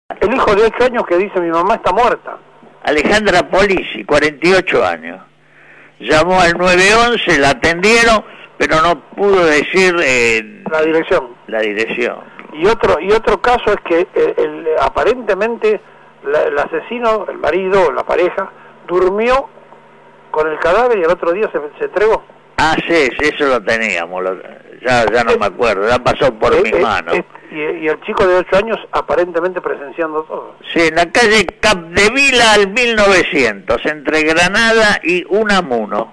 El hijo de 8 años que dice mi mamá está muerta. Alejandra Polisi, 48 años. Llamó al 911, la atendieron, pero no pudo decir La dirección. la dirección. Y otro caso es que aparentemente el asesino, el marido, la pareja, durmió con el cadáver y el otro día se entregó. Ah, sí, eso lo teníamos, ya no me acuerdo, ya pasó por mis manos. Y el chico de 8 años aparentemente presenciando todo. Sí, en la calle Capdevila al 1900, entre Granada y Unamuno.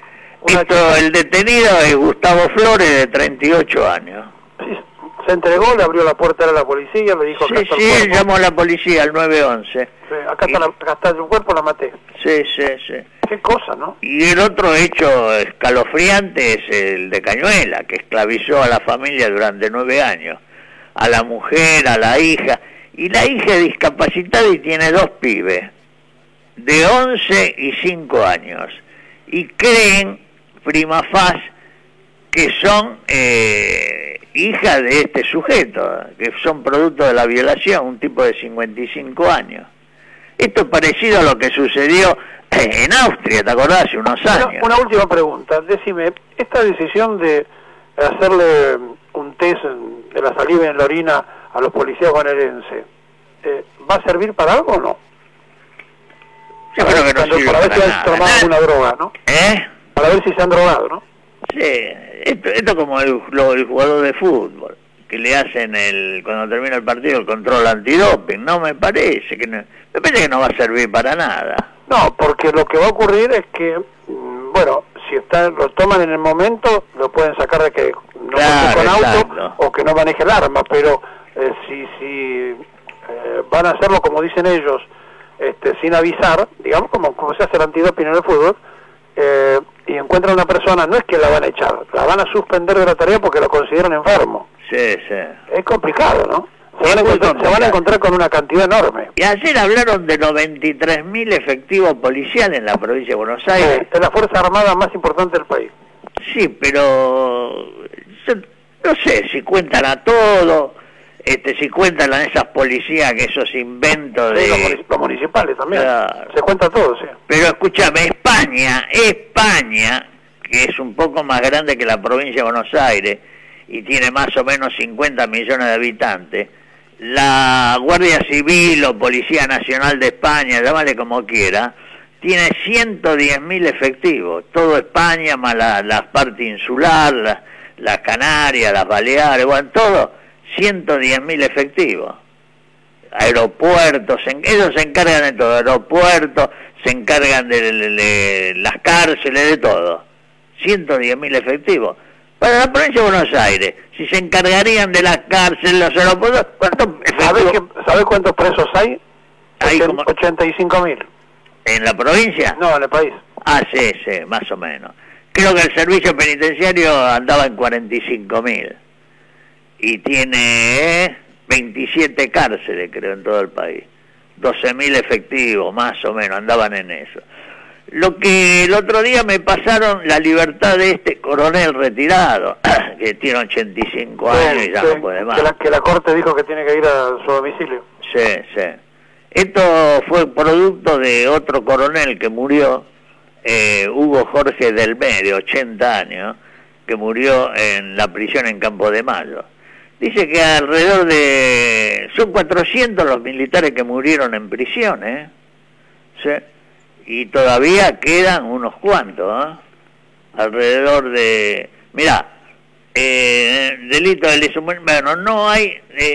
El detenido es Gustavo Flores, de 38 años. Sí, se entregó, le abrió la puerta a la policía, le dijo... Sí, él llamó a la policía al 911. Sí, acá está el cuerpo, la maté. Sí. Qué cosa, ¿no? Y el otro hecho escalofriante es el de Cañuela, que esclavizó a la familia durante 9 años. A la mujer, a la hija. Y la hija es discapacitada y tiene 2 pibes, de 11 y 5 años. Y creen, prima faz, que son hijas de este sujeto, que son producto de la violación, un tipo de 55 años. Esto es parecido a lo que sucedió en Austria, ¿te acordás? Hace unos años. Una última pregunta, decime, esta decisión de hacerle un test de la saliva en la orina a los policías bonaerenses, ¿va a servir para algo o no? Yo creo que no sirve para ver si han tomado alguna droga, ¿no? Para ver si se han drogado, ¿no? Sí, esto como el jugador de fútbol, que le hacen cuando termina el partido el control antidoping. No me parece que no va a servir para nada. No, porque lo que va a ocurrir es que, bueno, si lo toman en el momento, lo pueden sacar de que no maneje con auto o que no maneje el arma, pero si van a hacerlo como dicen ellos, sin avisar, digamos como se hace el antidoping en el fútbol, y encuentran a una persona, no es que la van a echar, la van a suspender de la tarea porque la consideran enfermo. Sí. Es complicado, ¿no? Se van a encontrar con una cantidad enorme. Y ayer hablaron de 93.000 efectivos policiales en la provincia de Buenos Aires. Es la Fuerza Armada más importante del país. Sí, pero yo no sé si cuentan a todo, si cuentan a esas policías, que esos inventos de... Los municipales también, claro. Se cuenta todo, sí. Pero escúchame, España, que es un poco más grande que la provincia de Buenos Aires, y tiene más o menos 50 millones de habitantes, la Guardia Civil o Policía Nacional de España, llámale como quiera, tiene 110.000 efectivos, todo España, más la parte insular, las Canarias, las Baleares, bueno, todo, 110.000 efectivos. Aeropuertos, ellos se encargan de todo, aeropuertos, se encargan de las cárceles, de todo. 110.000 efectivos. Para la provincia de Buenos Aires, si se encargarían de las cárceles, los aeropuertos, ¿cuántos efectivos? ¿Sabés cuántos presos hay? Hay como 85.000. ¿En la provincia? No, en el país. Ah, sí, más o menos. Creo que el servicio penitenciario andaba en 45.000. Y tiene 27 cárceles, creo, en todo el país. 12.000 efectivos, más o menos, andaban en eso. Lo que el otro día me pasaron la libertad de este coronel retirado, que tiene 85 años y ya no puede más. Que la corte dijo que tiene que ir a su domicilio. Sí. Esto fue producto de otro coronel que murió, Hugo Jorge del Medio, 80 años, que murió en la prisión en Campo de Mayo. Dice que alrededor son 400 los militares que murieron en prisión, ¿sí? Y todavía quedan unos cuantos, alrededor de... Mirá, delito de lesa humanidad, bueno, no hay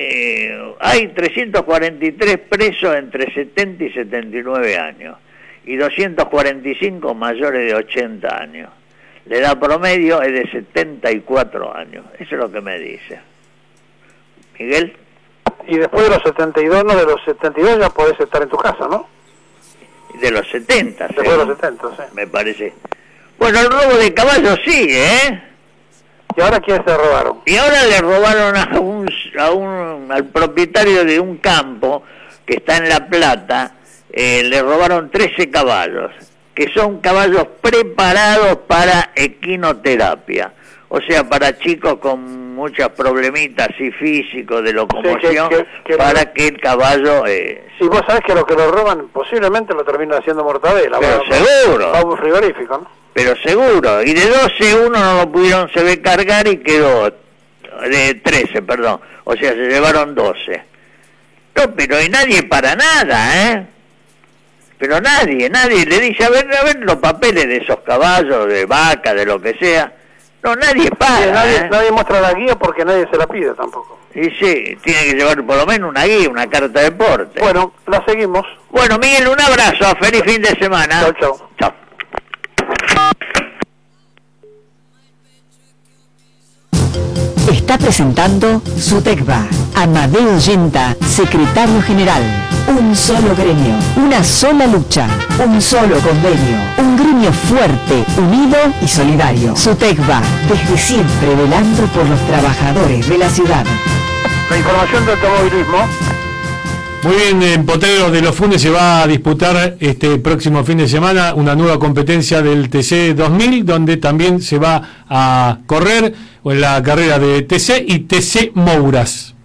343 presos entre 70 y 79 años, y 245 mayores de 80 años. La edad promedio es de 74 años, eso es lo que me dice. Miguel. Y después de los 72, no, de los 72 ya podés estar en tu casa, ¿no? De los 70, después de los 70, sí. Me parece. Bueno, el robo de caballos sigue, ¿Y ahora quiénes se robaron? Y ahora le robaron al propietario de un campo que está en La Plata, le robaron 13 caballos, que son caballos preparados para equinoterapia. o sea, para chicos con muchos problemitas así físicos de locomoción, sí, para que el caballo... Si vos sabés que lo que lo roban posiblemente lo terminan haciendo mortadela. Pero seguro. Va a un frigorífico, ¿no? Pero seguro. Y de 12 uno no lo pudieron se ve cargar y quedó... De 13, perdón. O sea, se llevaron 12. No, pero y nadie para nada, ¿eh? Pero nadie le dice, a ver los papeles de esos caballos, de vaca, de lo que sea. No, nadie para. Sí, nadie muestra la guía porque nadie se la pide tampoco. Y sí, tiene que llevar por lo menos una guía, una carta de porte. Bueno, la seguimos. Bueno, Miguel, un abrazo, feliz fin de semana. Chau, chau. Chau. Está presentando SUTECBA. Amadeo Yenta, secretario general. Un solo gremio, una sola lucha, un solo convenio. Un gremio fuerte, unido y solidario. SUTECBA, desde siempre velando por los trabajadores de la ciudad. La información de automovilismo. Muy bien, en Potrero de los Funes se va a disputar este próximo fin de semana una nueva competencia del TC 2000, donde también se va a correr en la carrera de TC y TC Mouras.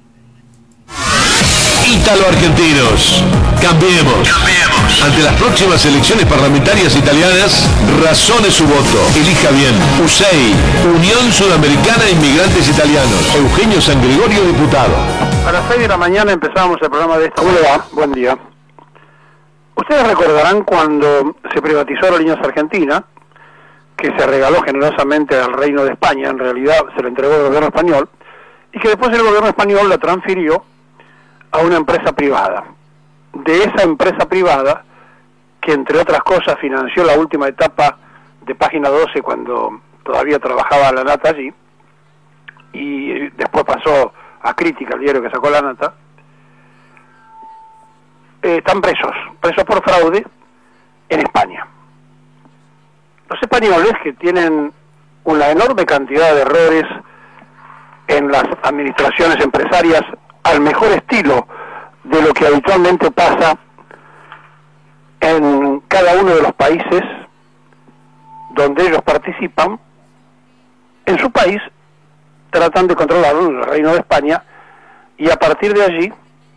Ítalo-argentinos, cambiemos. Ante las próximas elecciones parlamentarias italianas, razone su voto. Elija bien. USEI, Unión Sudamericana de Inmigrantes Italianos. Eugenio San Gregorio, diputado. A las 6 de la mañana empezamos el programa de esta. ¿Cómo le va? Buen día. Ustedes recordarán cuando se privatizó Aerolíneas Argentina, que se regaló generosamente al Reino de España, en realidad se le entregó al gobierno español, y que después el gobierno español la transfirió a una empresa privada. De esa empresa privada, que entre otras cosas financió la última etapa de Página 12 cuando todavía trabajaba la Nata allí, y después pasó a Crítica, el diario que sacó la Nata, están presos por fraude en España. Los españoles, que tienen una enorme cantidad de errores en las administraciones empresarias al mejor estilo de lo que habitualmente pasa en cada uno de los países donde ellos participan, en su país tratan de controlarlo, el Reino de España, y a partir de allí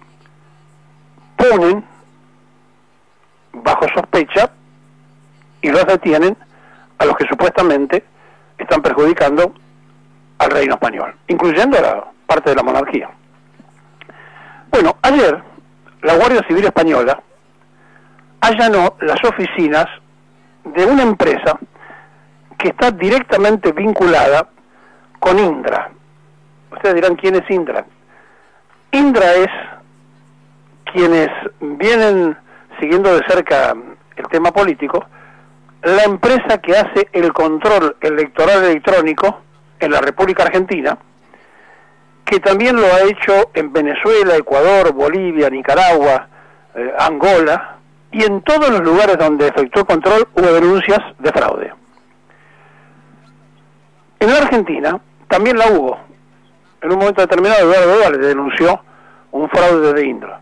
ponen bajo sospecha y los detienen a los que supuestamente están perjudicando al reino español, incluyendo a la parte de la monarquía. Bueno, ayer la Guardia Civil Española allanó las oficinas de una empresa que está directamente vinculada con Indra. Ustedes dirán, ¿quién es Indra? Indra es, quienes vienen siguiendo de cerca el tema político, la empresa que hace el control electoral electrónico en la República Argentina, que también lo ha hecho en Venezuela, Ecuador, Bolivia, Nicaragua, Angola, y en todos los lugares donde efectuó control hubo denuncias de fraude. En la Argentina también la hubo. En un momento determinado Eduardo Dualde denunció un fraude de Indra.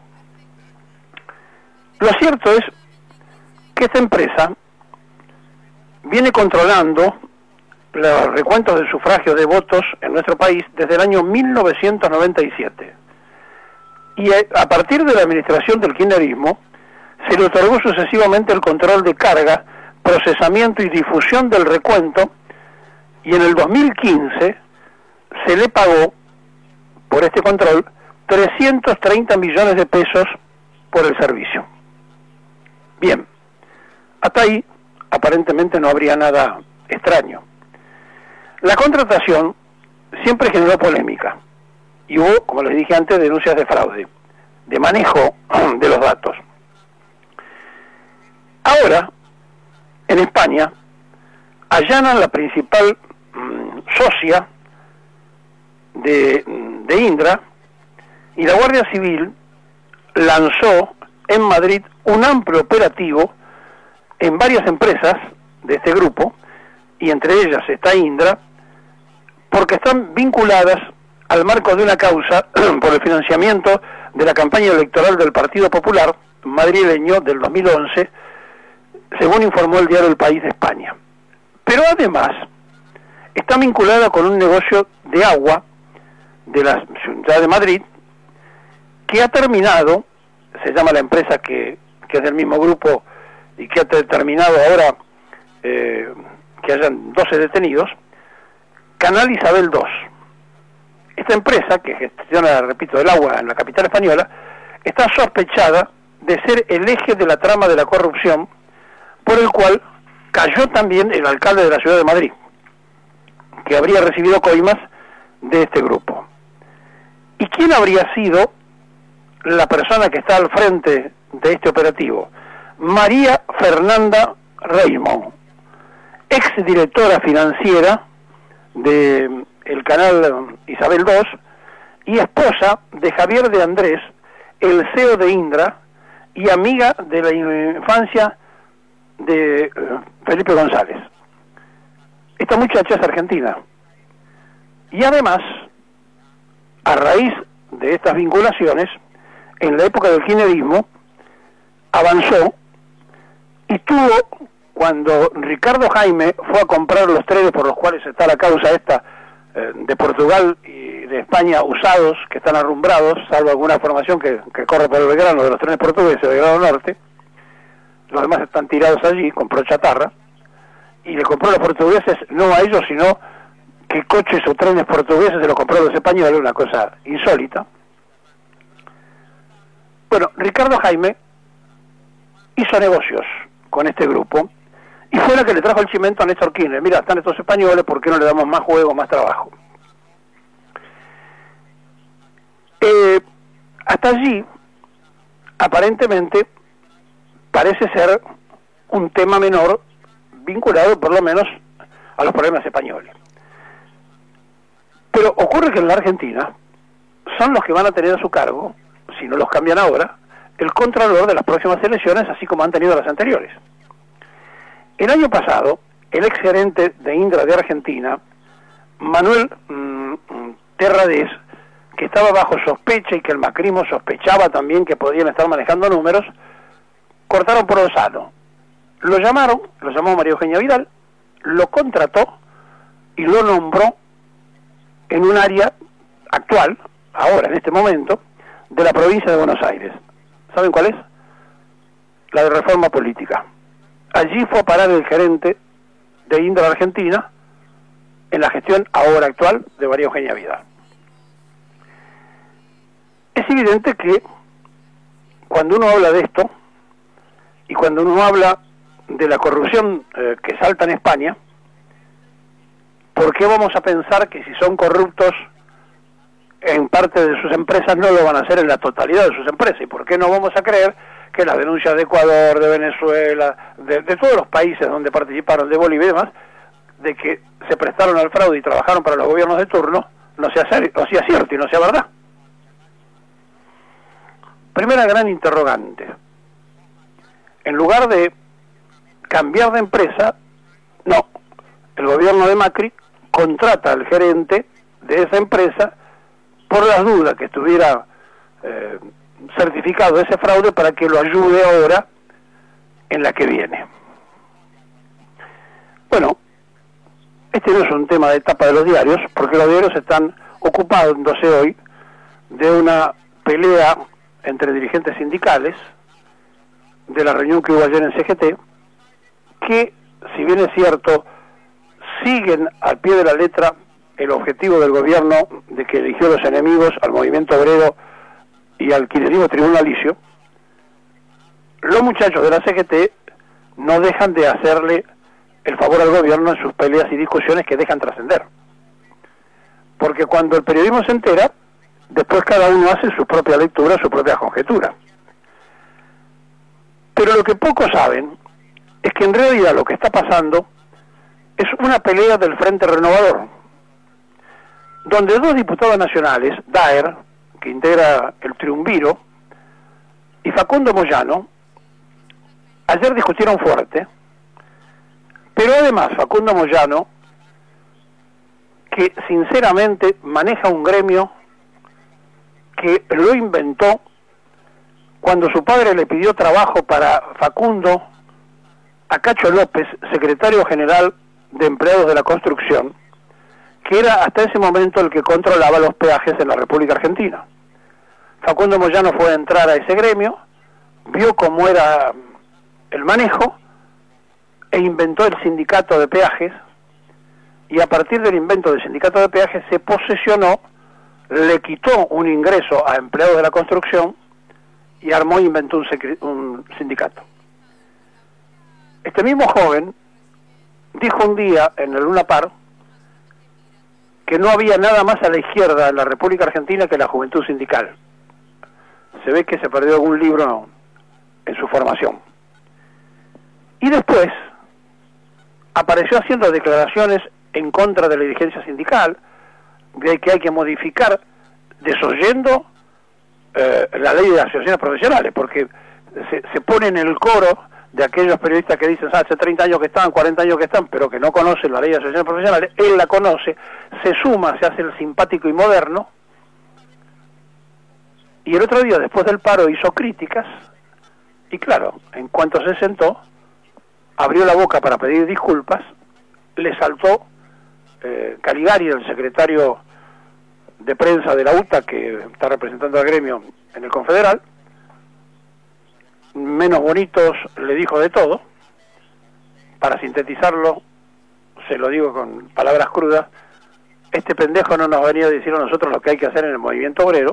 Lo cierto es que esta empresa viene controlando los recuentos de sufragios de votos en nuestro país desde el año 1997. Y a partir de la administración del kirchnerismo, se le otorgó sucesivamente el control de carga, procesamiento y difusión del recuento, y en el 2015 se le pagó por este control 330 millones de pesos por el servicio. Bien, hasta ahí aparentemente no habría nada extraño. La contratación siempre generó polémica y hubo, como les dije antes, denuncias de fraude, de manejo de los datos. Ahora, en España, allanan la principal socia de Indra, y la Guardia Civil lanzó en Madrid un amplio operativo en varias empresas de este grupo, y entre ellas está Indra, porque están vinculadas al marco de una causa por el financiamiento de la campaña electoral del Partido Popular madrileño del 2011, según informó el diario El País de España. Pero además está vinculada con un negocio de agua de la ciudad de Madrid, que ha terminado, se llama la empresa que es del mismo grupo y que ha determinado ahora que hayan 12 detenidos, Canal Isabel II. Esta empresa, que gestiona, repito, el agua en la capital española, está sospechada de ser el eje de la trama de la corrupción, por el cual cayó también el alcalde de la ciudad de Madrid, que habría recibido coimas de este grupo. ¿Y quién habría sido la persona que está al frente de este operativo? María Fernanda Raymond, exdirectora financiera de el canal Isabel II y esposa de Javier de Andrés, el CEO de Indra y amiga de la infancia de Felipe González. Esta muchacha es argentina y además, a raíz de estas vinculaciones, en la época del kirchnerismo avanzó y tuvo, cuando Ricardo Jaime fue a comprar los trenes por los cuales está la causa esta de Portugal y de España usados, que están arrumbrados, salvo alguna formación que corre por el Belgrano de los trenes portugueses de Belgrano Norte, los demás están tirados allí, compró chatarra, y le compró a los portugueses, no a ellos, sino que coches o trenes portugueses se los compró a los españoles, una cosa insólita. Bueno, Ricardo Jaime hizo negocios con este grupo y fue la que le trajo el cimento a Néstor Kirchner. Mira, están estos españoles, ¿por qué no le damos más juego, más trabajo? Hasta allí, aparentemente, parece ser un tema menor vinculado por lo menos a los problemas españoles. Pero ocurre que en la Argentina son los que van a tener a su cargo, si no los cambian ahora, el contralor de las próximas elecciones, así como han tenido las anteriores. El año pasado, el exgerente de Indra de Argentina, Manuel Terradés, que estaba bajo sospecha y que el macrismo sospechaba también que podían estar manejando números, cortaron por lo sano. Lo llamó María Eugenia Vidal, lo contrató y lo nombró en un área actual, ahora, en este momento, de la provincia de Buenos Aires. ¿Saben cuál es? La de Reforma Política. Allí fue a parar el gerente de Indra Argentina en la gestión ahora actual de María Eugenia Vidal. Es evidente que cuando uno habla de esto y cuando uno habla de la corrupción que salta en España, ¿por qué vamos a pensar que si son corruptos en parte de sus empresas no lo van a hacer en la totalidad de sus empresas? ¿Y por qué no vamos a creer que las denuncias de Ecuador, de Venezuela, de todos los países donde participaron, de Bolivia y demás, de que se prestaron al fraude y trabajaron para los gobiernos de turno, no sea cierto y no sea verdad? Primera gran interrogante. En lugar de cambiar de empresa, no, el gobierno de Macri contrata al gerente de esa empresa por las dudas que estuviera certificado ese fraude para que lo ayude ahora en la que viene. Bueno, este no es un tema de tapa de los diarios, porque los diarios están ocupándose hoy de una pelea entre dirigentes sindicales de la reunión que hubo ayer en CGT, que, si bien es cierto, siguen al pie de la letra el objetivo del gobierno de que eligió los enemigos al movimiento obrero y al kirchnerismo tribunalicio. Los muchachos de la CGT no dejan de hacerle el favor al gobierno en sus peleas y discusiones que dejan trascender. Porque cuando el periodismo se entera, después cada uno hace su propia lectura, su propia conjetura. Pero lo que pocos saben es que en realidad lo que está pasando es una pelea del Frente Renovador, donde dos diputados nacionales, Daer, que integra el Triunviro, y Facundo Moyano, ayer discutieron fuerte, pero además Facundo Moyano, que sinceramente maneja un gremio que lo inventó cuando su padre le pidió trabajo para Facundo a Cacho López, secretario general de Empleados de la Construcción, que era hasta ese momento el que controlaba los peajes en la República Argentina. Facundo Moyano fue a entrar a ese gremio, vio cómo era el manejo e inventó el sindicato de peajes, y a partir del invento del sindicato de peajes se posesionó, le quitó un ingreso a empleados de la construcción y armó e inventó un sindicato. Este mismo joven dijo un día en el Luna Par que no había nada más a la izquierda en la República Argentina que la juventud sindical. Se ve que se perdió algún libro en su formación. Y después apareció haciendo declaraciones en contra de la dirigencia sindical, de que hay que modificar, desoyendo la ley de asociaciones profesionales, porque se pone en el coro de aquellos periodistas que dicen hace 30 años que están, 40 años que están, pero que no conocen la ley de asociaciones profesionales. Él la conoce, se suma, se hace el simpático y moderno, y el otro día, después del paro, hizo críticas, y claro, en cuanto se sentó, abrió la boca para pedir disculpas, le saltó Caligari, el secretario de prensa de la UTA, que está representando al gremio en el Confederal, menos bonitos le dijo de todo. Para sintetizarlo, se lo digo con palabras crudas, este pendejo no nos venía a decir a nosotros lo que hay que hacer en el movimiento obrero.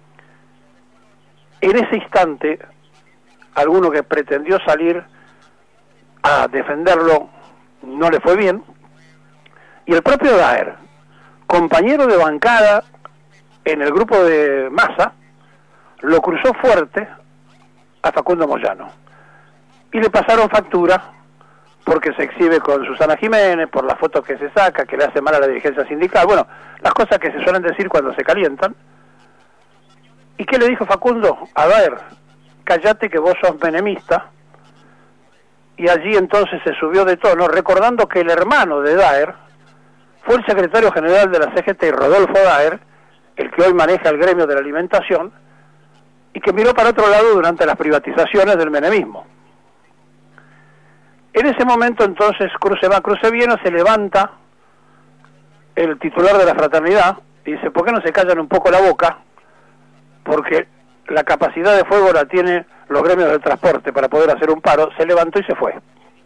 En ese instante, alguno que pretendió salir a defenderlo no le fue bien, y el propio Daer, compañero de bancada en el grupo de Massa, lo cruzó fuerte a Facundo Moyano, y le pasaron factura porque se exhibe con Susana Jiménez, por las fotos que se saca, que le hace mal a la dirigencia sindical, bueno, las cosas que se suelen decir cuando se calientan. ¿Y qué le dijo Facundo? A Daer, cállate que vos sos menemista. Y allí entonces se subió de tono, recordando que el hermano de Daer fue el secretario general de la CGT, Rodolfo Daer, el que hoy maneja el gremio de la alimentación, y que miró para otro lado durante las privatizaciones del menemismo. En ese momento entonces, cruce va, cruce viene, se levanta el titular de la fraternidad y dice, ¿por qué no se callan un poco la boca? Porque la capacidad de fuego la tiene los gremios del transporte para poder hacer un paro. Se levantó y se fue.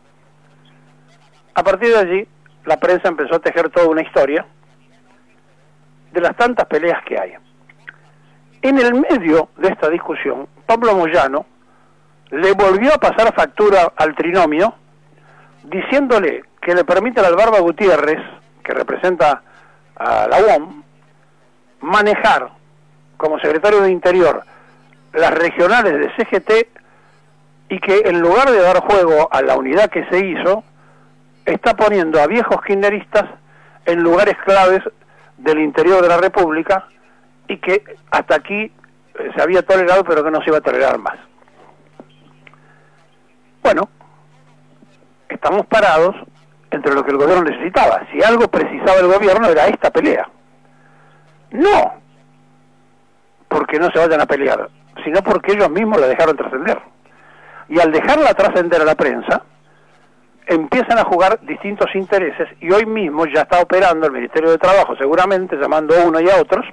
A partir de allí, la prensa empezó a tejer toda una historia de las tantas peleas que hay. En el medio de esta discusión, Pablo Moyano le volvió a pasar factura al trinomio, diciéndole que le permite al Barba Gutiérrez, que representa a la UOM, manejar como secretario de Interior las regionales de CGT, y que en lugar de dar juego a la unidad que se hizo, está poniendo a viejos kirchneristas en lugares claves del interior de la República, y que hasta aquí se había tolerado, pero que no se iba a tolerar más. Bueno, estamos parados entre lo que el gobierno necesitaba. Si algo precisaba el gobierno era esta pelea. No porque no se vayan a pelear, sino porque ellos mismos la dejaron trascender. Y al dejarla trascender a la prensa, empiezan a jugar distintos intereses, y hoy mismo ya está operando el Ministerio de Trabajo, seguramente llamando a uno y a otros,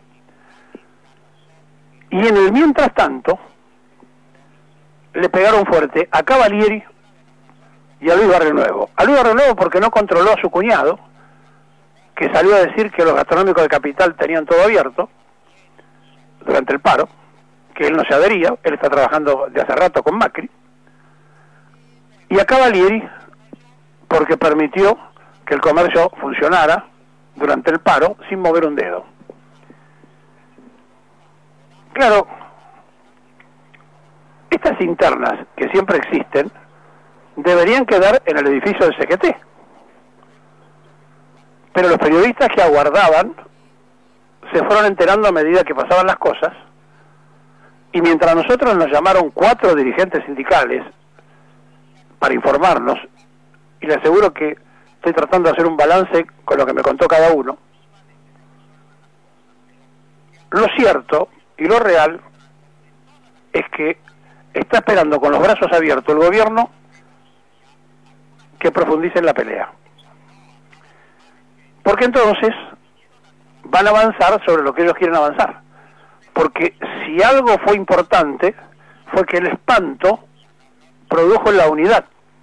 y en el mientras tanto le pegaron fuerte a Cavalieri y a Luis Barrio Nuevo. A Luis Barrio Nuevo porque no controló a su cuñado, que salió a decir que los gastronómicos de Capital tenían todo abierto durante el paro, que él no se adhería, él está trabajando de hace rato con Macri, y a Cavalieri porque permitió que el comercio funcionara durante el paro sin mover un dedo. Claro, estas internas que siempre existen deberían quedar en el edificio del CGT, pero los periodistas que aguardaban se fueron enterando a medida que pasaban las cosas, y mientras nosotros nos llamaron 4 dirigentes sindicales para informarnos, y le aseguro que estoy tratando de hacer un balance con lo que me contó cada uno, lo cierto y lo real es que está esperando con los brazos abiertos el gobierno que profundice en la pelea. Porque entonces van a avanzar sobre lo que ellos quieren avanzar. Porque si algo fue importante, fue que el espanto produjo la unidad.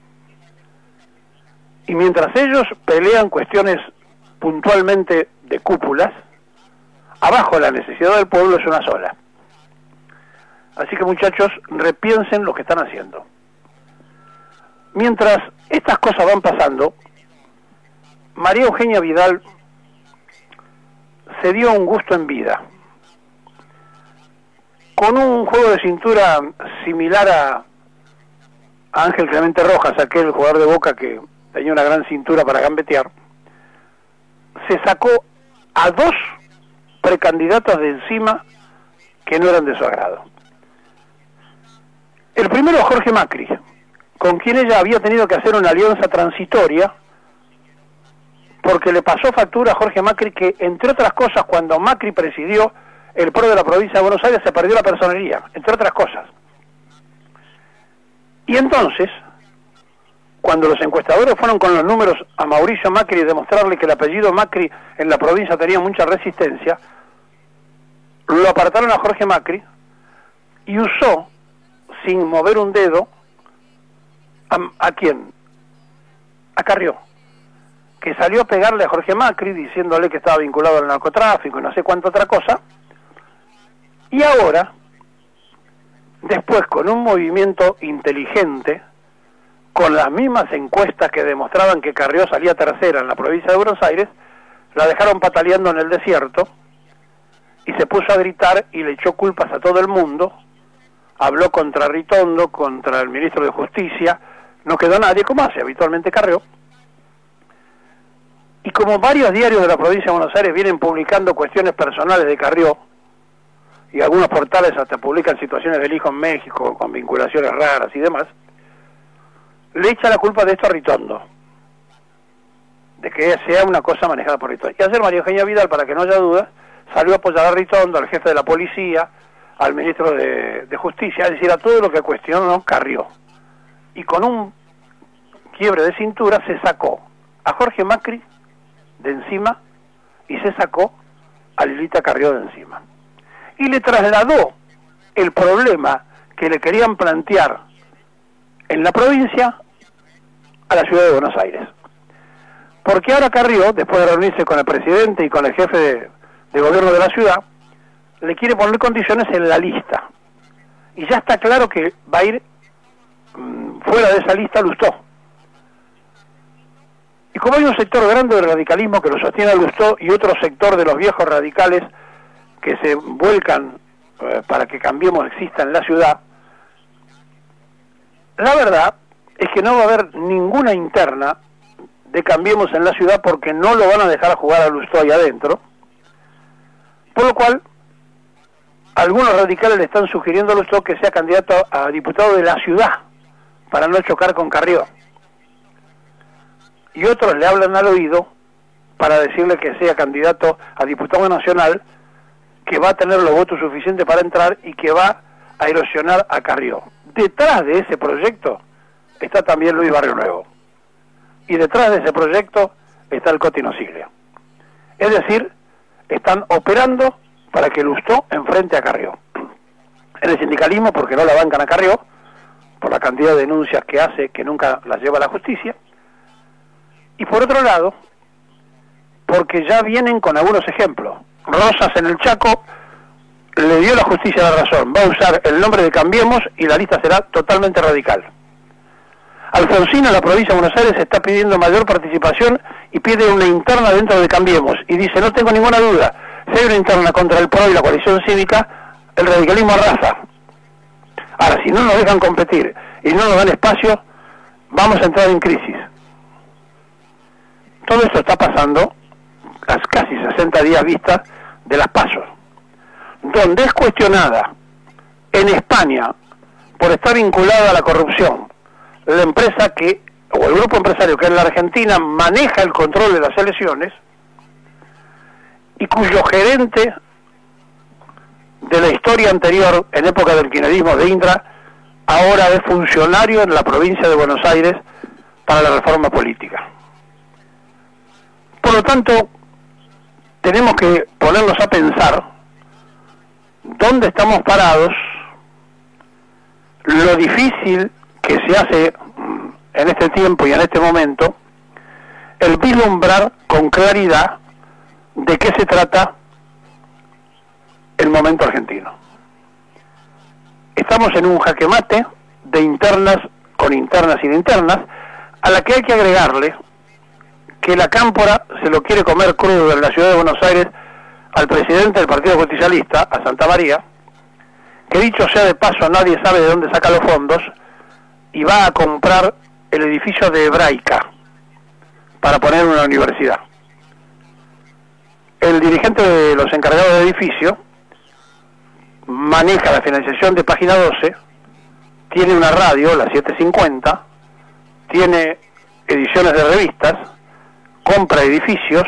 Y mientras ellos pelean cuestiones puntualmente de cúpulas, abajo la necesidad del pueblo es una sola. Así que, muchachos, repiensen lo que están haciendo. Mientras estas cosas van pasando, María Eugenia Vidal se dio un gusto en vida, con un juego de cintura similar a Ángel Clemente Rojas, aquel jugador de Boca que tenía una gran cintura para gambetear. Se sacó a 2 precandidatos de encima que no eran de su agrado. El primero, Jorge Macri, con quien ella había tenido que hacer una alianza transitoria, porque le pasó factura a Jorge Macri que, entre otras cosas, cuando Macri presidió el PRO de la provincia de Buenos Aires, se perdió la personería, entre otras cosas. Y entonces, cuando los encuestadores fueron con los números a Mauricio Macri y demostrarle que el apellido Macri en la provincia tenía mucha resistencia, lo apartaron a Jorge Macri y usó, sin mover un dedo, ¿a quién? A Carrió, que salió a pegarle a Jorge Macri diciéndole que estaba vinculado al narcotráfico y no sé cuánta otra cosa. Y ahora, después, con un movimiento inteligente, con las mismas encuestas que demostraban que Carrió salía tercera en la provincia de Buenos Aires, la dejaron pataleando en el desierto y se puso a gritar y le echó culpas a todo el mundo. Habló contra Ritondo, contra el ministro de Justicia, no quedó nadie, como hace habitualmente Carrió. Y como varios diarios de la provincia de Buenos Aires vienen publicando cuestiones personales de Carrió, y algunos portales hasta publican situaciones del hijo en México con vinculaciones raras y demás, le echa la culpa de esto a Ritondo, de que sea una cosa manejada por Ritondo. Y ayer María Eugenia Vidal, para que no haya duda, salió a apoyar a Ritondo, al jefe de la policía, al ministro de Justicia, es decir, a todo lo que cuestionó Carrió. Y con un quiebre de cintura se sacó a Jorge Macri de encima y se sacó a Lilita Carrió de encima. Y le trasladó el problema que le querían plantear en la provincia a la ciudad de Buenos Aires. Porque ahora Carrió, después de reunirse con el presidente y con el jefe de gobierno de la ciudad, le quiere poner condiciones en la lista. Y ya está claro que va a ir fuera de esa lista Lustó. Y como hay un sector grande del radicalismo que lo sostiene a Lustó y otro sector de los viejos radicales que se vuelcan para que Cambiemos exista en la ciudad, la verdad es que no va a haber ninguna interna de Cambiemos en la ciudad porque no lo van a dejar jugar a Lustó ahí adentro, por lo cual algunos radicales le están sugiriendo a Lustó que sea candidato a diputado de la ciudad para no chocar con Carrió, y otros le hablan al oído para decirle que sea candidato a diputado nacional, que va a tener los votos suficientes para entrar y que va a erosionar a Carrió. Detrás de ese proyecto está también Luis Barrio Nuevo, y detrás de ese proyecto está el Coti Nosiglia. Es decir, están operando para que Lustó enfrente a Carrió. En el sindicalismo, porque no la bancan a Carrió, por la cantidad de denuncias que hace, que nunca las lleva a la justicia. Y por otro lado, porque ya vienen con algunos ejemplos. Rosas en el Chaco le dio la justicia la razón, va a usar el nombre de Cambiemos y la lista será totalmente radical. Alfonsín en la provincia de Buenos Aires está pidiendo mayor participación y pide una interna dentro de Cambiemos, y dice, no tengo ninguna duda, si hay una interna contra el PRO y la coalición cívica, el radicalismo arrasa. Ahora, si no nos dejan competir y no nos dan espacio, vamos a entrar en crisis. Todo esto está pasando a casi 60 días vista de las PASO, donde es cuestionada en España por estar vinculada a la corrupción la empresa que, o el grupo empresario que en la Argentina maneja el control de las elecciones y cuyo gerente de la historia anterior, en época del kirchnerismo de Indra, ahora es funcionario en la provincia de Buenos Aires para la reforma política. Por lo tanto, tenemos que ponernos a pensar dónde estamos parados, lo difícil que se hace en este tiempo y en este momento el vislumbrar con claridad de qué se trata el momento argentino. Estamos en un jaque mate de internas con internas y de internas, a la que hay que agregarle que la cámpora se lo quiere comer crudo en la ciudad de Buenos Aires al presidente del Partido Justicialista, a Santamaría, que dicho sea de paso nadie sabe de dónde saca los fondos, y va a comprar el edificio de Hebraica para poner una universidad. El dirigente de los encargados del edificio maneja la financiación de Página 12, tiene una radio, la 750, tiene ediciones de revistas, compra edificios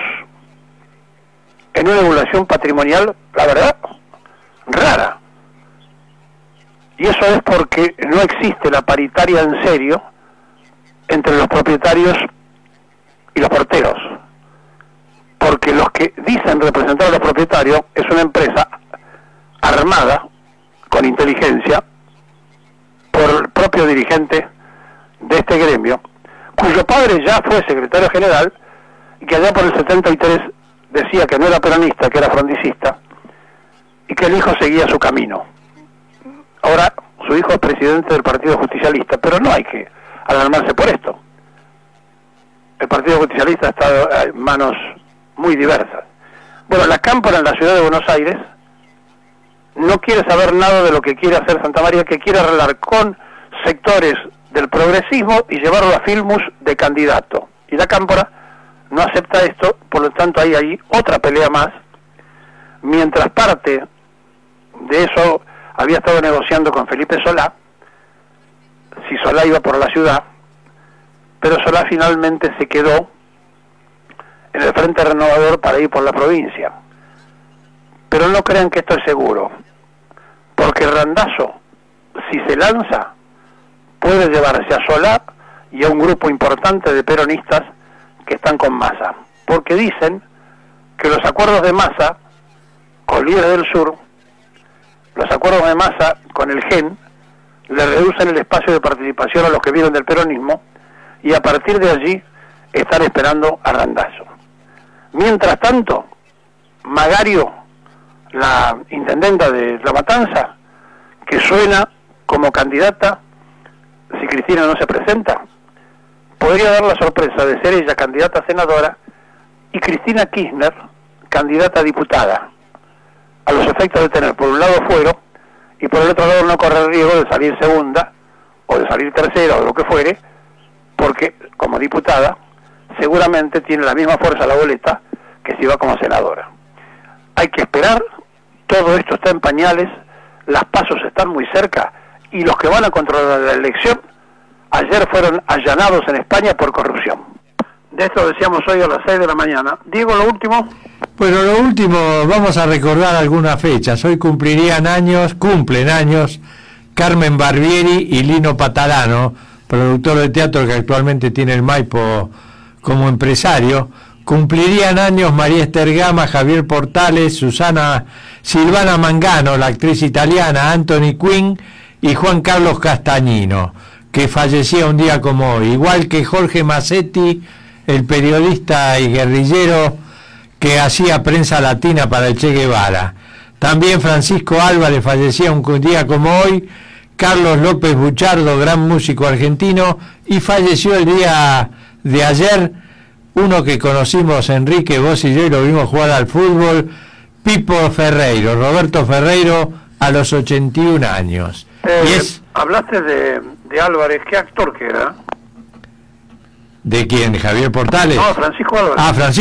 en una evaluación patrimonial, la verdad, rara. Y eso es porque no existe la paritaria en serio entre los propietarios y los porteros. Porque los que dicen representar a los propietarios es una empresa armada con inteligencia por el propio dirigente de este gremio, cuyo padre ya fue secretario general y que allá por el 73 decía que no era peronista, que era frondicista, y que el hijo seguía su camino. Ahora su hijo es presidente del Partido Justicialista, pero no hay que alarmarse por esto. El Partido Justicialista está en manos muy diversas. Bueno, la cámpora en la ciudad de Buenos Aires no quiere saber nada de lo que quiere hacer Santamaría, que quiere arreglar con sectores del progresismo y llevarlo a Filmus de candidato. Y la cámpora no acepta esto, por lo tanto hay ahí otra pelea más, mientras parte de eso había estado negociando con Felipe Solá, si Solá iba por la ciudad, pero Solá finalmente se quedó en el Frente Renovador para ir por la provincia. Pero no crean que esto es seguro, porque Randazzo, si se lanza, puede llevarse a Solá y a un grupo importante de peronistas que están con Massa, porque dicen que los acuerdos de Massa con Líderes del Sur, los acuerdos de Massa con el GEN, le reducen el espacio de participación a los que vienen del peronismo, y a partir de allí están esperando a Randazzo. Mientras tanto, Magario, la intendenta de La Matanza, que suena como candidata, si Cristina no se presenta, podría dar la sorpresa de ser ella candidata a senadora y Cristina Kirchner candidata a diputada, a los efectos de tener por un lado fuero y por el otro lado no correr el riesgo de salir segunda o de salir tercera o lo que fuere, porque como diputada seguramente tiene la misma fuerza la boleta que si va como senadora. Hay que esperar, todo esto está en pañales, las pasos están muy cerca y los que van a controlar la elección ayer fueron allanados en España por corrupción. De esto decíamos hoy a las 6 de la mañana. Diego, lo último. Bueno, lo último, vamos a recordar algunas fechas. Hoy cumplen años Carmen Barbieri y Lino Patalano, productor de teatro que actualmente tiene el Maipo como empresario. Cumplirían años María Esther Gama, Javier Portales, Silvana Mangano, la actriz italiana, Anthony Quinn y Juan Carlos Castañino, que fallecía un día como hoy, igual que Jorge Massetti, el periodista y guerrillero que hacía prensa latina para el Che Guevara. También Francisco Álvarez fallecía un día como hoy, Carlos López Buchardo, gran músico argentino, y falleció el día de ayer uno que conocimos, Enrique, vos y yo, y lo vimos jugar al fútbol, Pipo Ferreiro, Roberto Ferreiro, a los 81 años. Hablaste de Álvarez, ¿qué actor que era? ¿De quién? ¿Javier Portales? No, Francisco Álvarez. Francisco.